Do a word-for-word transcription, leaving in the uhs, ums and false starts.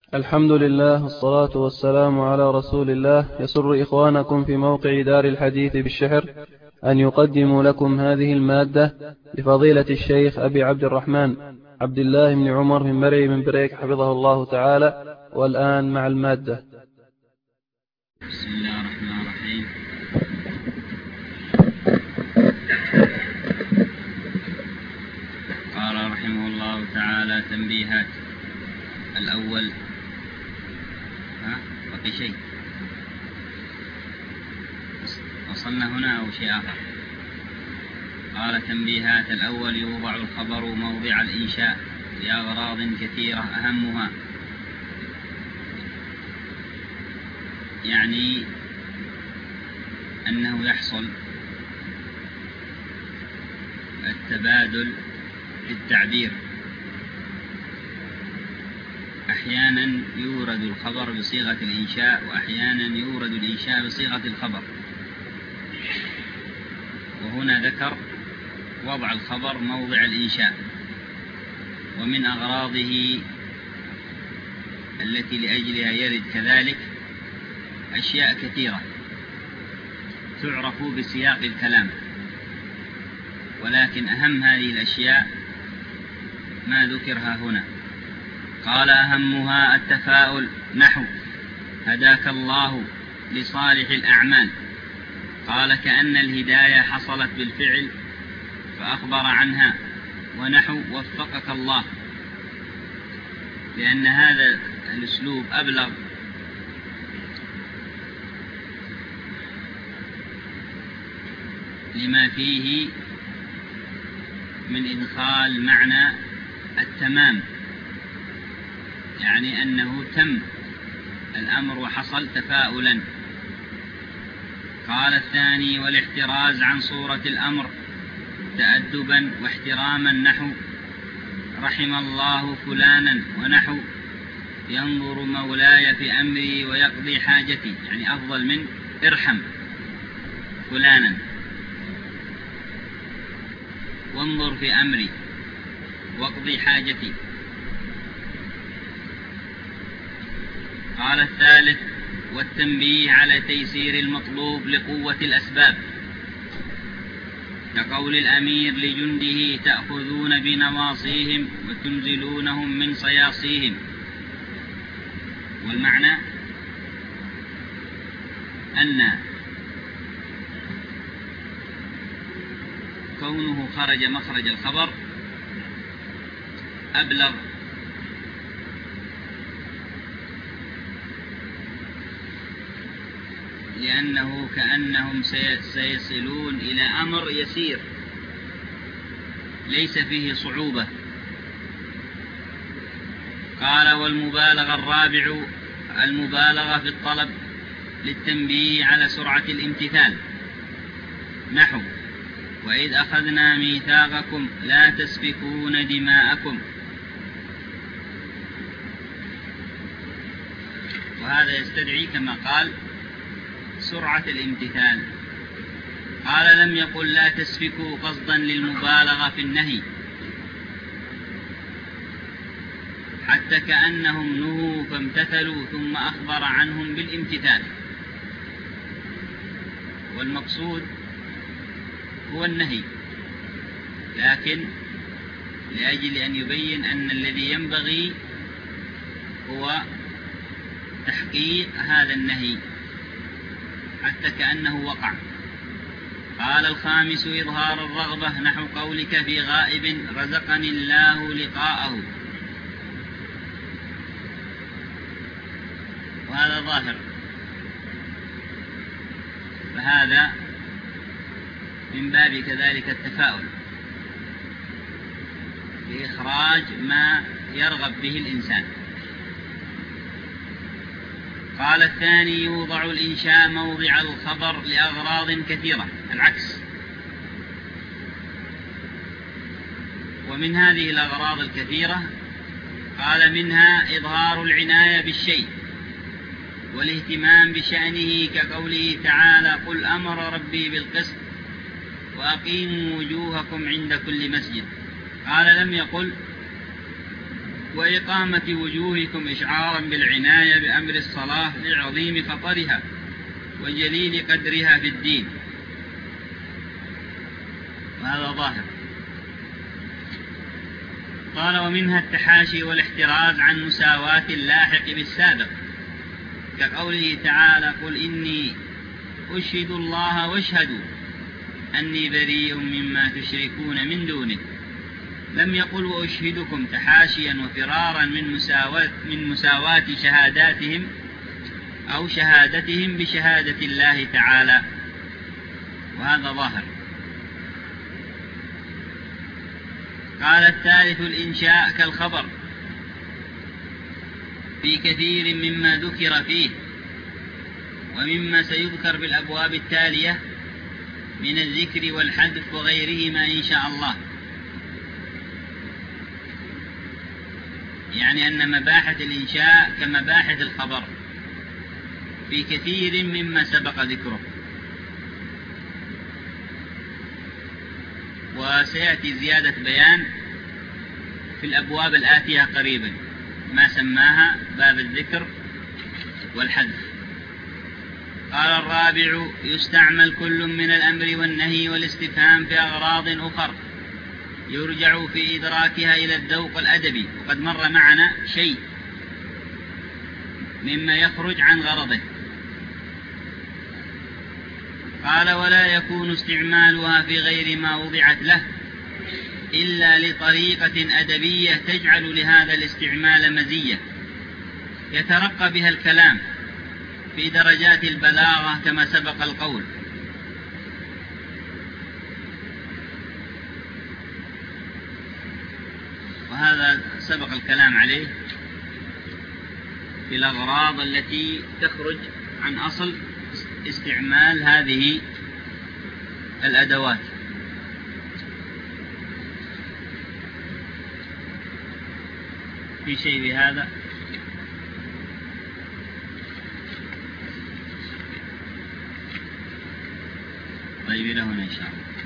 الحمد لله والصلاة والسلام على رسول الله. يسر إخوانكم في موقع دار الحديث بالشحر أن يقدموا لكم هذه المادة لفضيلة الشيخ أبي عبد الرحمن عبد الله بن عمر من مرعي من بريك حفظه الله تعالى. والآن مع المادة. بسم الله الرحمن الرحيم. قال رحمه الله تعالى: تنبيهات. الأول، ها بقي شيء وصلنا هنا أو شيء آخر. قال: تنبيهات. الأول: يوضع الخبر موضع الإنشاء لأغراض كثيرة أهمها، يعني أنه يحصل التبادل في التعبير. أحيانا يورد الخبر بصيغة الإنشاء، وأحيانا يورد الإنشاء بصيغة الخبر. وهنا ذكر وضع الخبر موضع الإنشاء. ومن أغراضه التي لأجلها يرد كذلك أشياء كثيرة تعرف بسياق الكلام، ولكن أهم هذه الأشياء ما ذكرها هنا. قال: أهمها التفاؤل، نحو: هداك الله لصالح الأعمال. قال: كأن الهداية حصلت بالفعل فأخبر عنها، ونحو: وفقك الله، لأن هذا الأسلوب أبلغ لما فيه من إدخال معنى التمام، يعني أنه تم الأمر وحصل تفاؤلا. قال: الثاني: والاحتراز عن صورة الأمر تأدبا واحتراما، نحو: رحم الله فلانا، ونحو: ينظر مولاي في أمري ويقضي حاجتي، يعني أفضل من ارحم فلانا، وانظر في أمري واقضي حاجتي. قال: الثالث: والتنبيه على تيسير المطلوب لقوة الأسباب، كقول الأمير لجنده: تأخذون بنواصيهم وتنزلونهم من صياصيهم. والمعنى أن كونه خرج مخرج الخبر أبلغ لأنه كأنهم سيصلون إلى أمر يسير ليس فيه صعوبة. قال: والمبالغة الرابع المبالغة في الطلب للتنبيه على سرعة الامتثال، نحو: وإذ أخذنا ميثاقكم لا تسفكون دماءكم. وهذا يستدعي كما قال سرعة الامتثال. قال: لم يقل لا تسفكوا قصدا للمبالغة في النهي، حتى كأنهم نهوا فامتثلوا ثم أخبر عنهم بالامتثال. والمقصود هو النهي، لكن لأجل أن يبين أن الذي ينبغي هو تحقيق هذا النهي حتى كأنه وقع. قال: الخامس: إظهار الرغبة، نحو قولك في غائب: رزقني الله لقاءه. وهذا ظاهر، فهذا من باب كذلك التفاؤل بإخراج ما يرغب به الإنسان. قال: الثاني: يوضع الإنشاء موضع الخبر لأغراض كثيرة، العكس. ومن هذه الأغراض الكثيرة قال: منها إظهار العناية بالشيء والاهتمام بشأنه، كقوله تعالى: قل أمر ربي بالقسط وأقيموا وجوهكم عند كل مسجد. قال: لم يقل وإقامة وجوهكم إشعارا بالعناية بأمر الصلاة لعظيم خطرها وجليل قدرها في الدين، وهذا ظاهر. قال: ومنها التحاشي والاحتراز عن مساواة اللاحق بالسابق، كقوله تعالى: قل إني أشهد الله واشهدوا أني بريء مما تشركون من دونه. لم يقل وأشهدكم تحاشيا وفرارا من مساواة, من مساواة شهاداتهم أو شهادتهم بشهادة الله تعالى، وهذا ظاهر. قال: الثالث الإنشاء كالخبر في كثير مما ذكر فيه ومما سيذكر بالأبواب التالية من الذكر والحذف وغيرهما إن شاء الله. يعني أن مباحث الإنشاء كمباحث الخبر في كثير مما سبق ذكره، وسيأتي زيادة بيان في الأبواب الآتية قريبا ما سماها باب الذكر والحذف. قال: الرابع يستعمل كل من الأمر والنهي والاستفهام في أغراض أخر يرجع في إدراكها إلى الذوق الأدبي، وقد مر معنا شيء مما يخرج عن غرضه. قال: ولا يكون استعمالها في غير ما وضعت له إلا لطريقة أدبية تجعل لهذا الاستعمال مزية يترقى بها الكلام في درجات البلاغة كما سبق القول. وهذا سبق الكلام عليه في الأغراض التي تخرج عن أصل استعمال هذه الأدوات. في شيء بهذا؟ طيب، إلى هنا إن شاء الله.